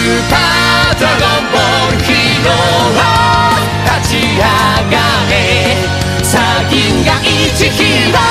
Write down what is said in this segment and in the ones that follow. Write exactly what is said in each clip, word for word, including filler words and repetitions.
ーパードラゴンボールヒーロー立ち上がれサギンが一ヒーロ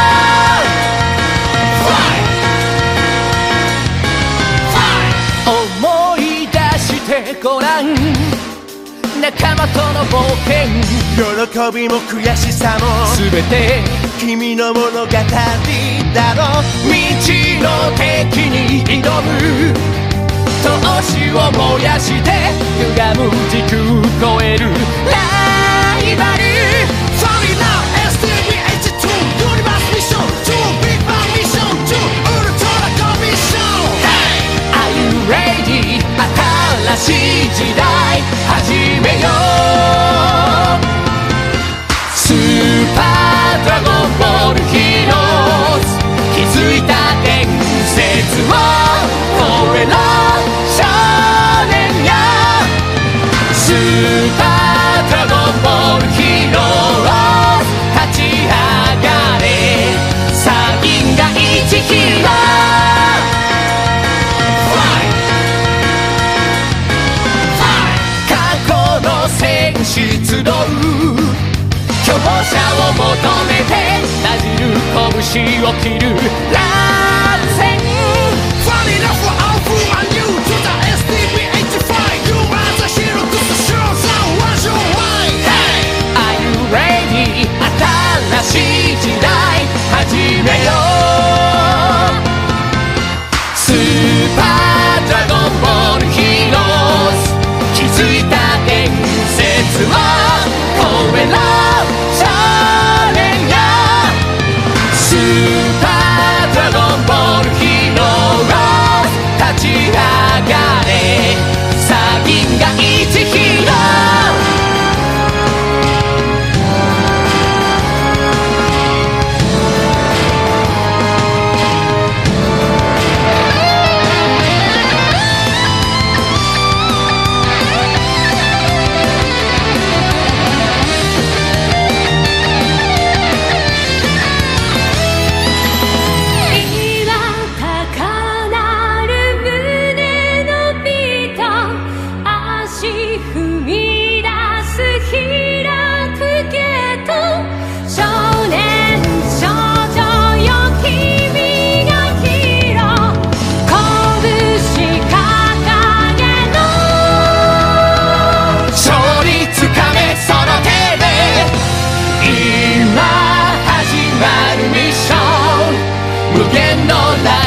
ー思い出してごらん仲間との冒険喜びも悔しさも全て君の物語だろ未知の敵に挑む闘志を燃やして歪む時空超えるライバル Sorry now エスティービーエイチツー ユニバースミッションツービッグバンミッションツーウルトラコミッション Are you ready 新しい時代始めようスーパードラゴンボールヒーローズ気づいた伝説を超えろ少年よスーパードラゴンボールヒーローズ立ち上がれサギンが一ヒーロー戦士集う強者を求めてなじる拳を切る乱戦 Funny enough we're all through on you to the エスティービーエイチファイ You are the hero to the show so what's your mind Hey Are you ready 新しい時代始めようスーパードラゴンボールヒーローズ気づいた伝説を超えろ少年よスーパードラゴンボールヒーロー立ち上がれサギンが一ヒーロー無限のラ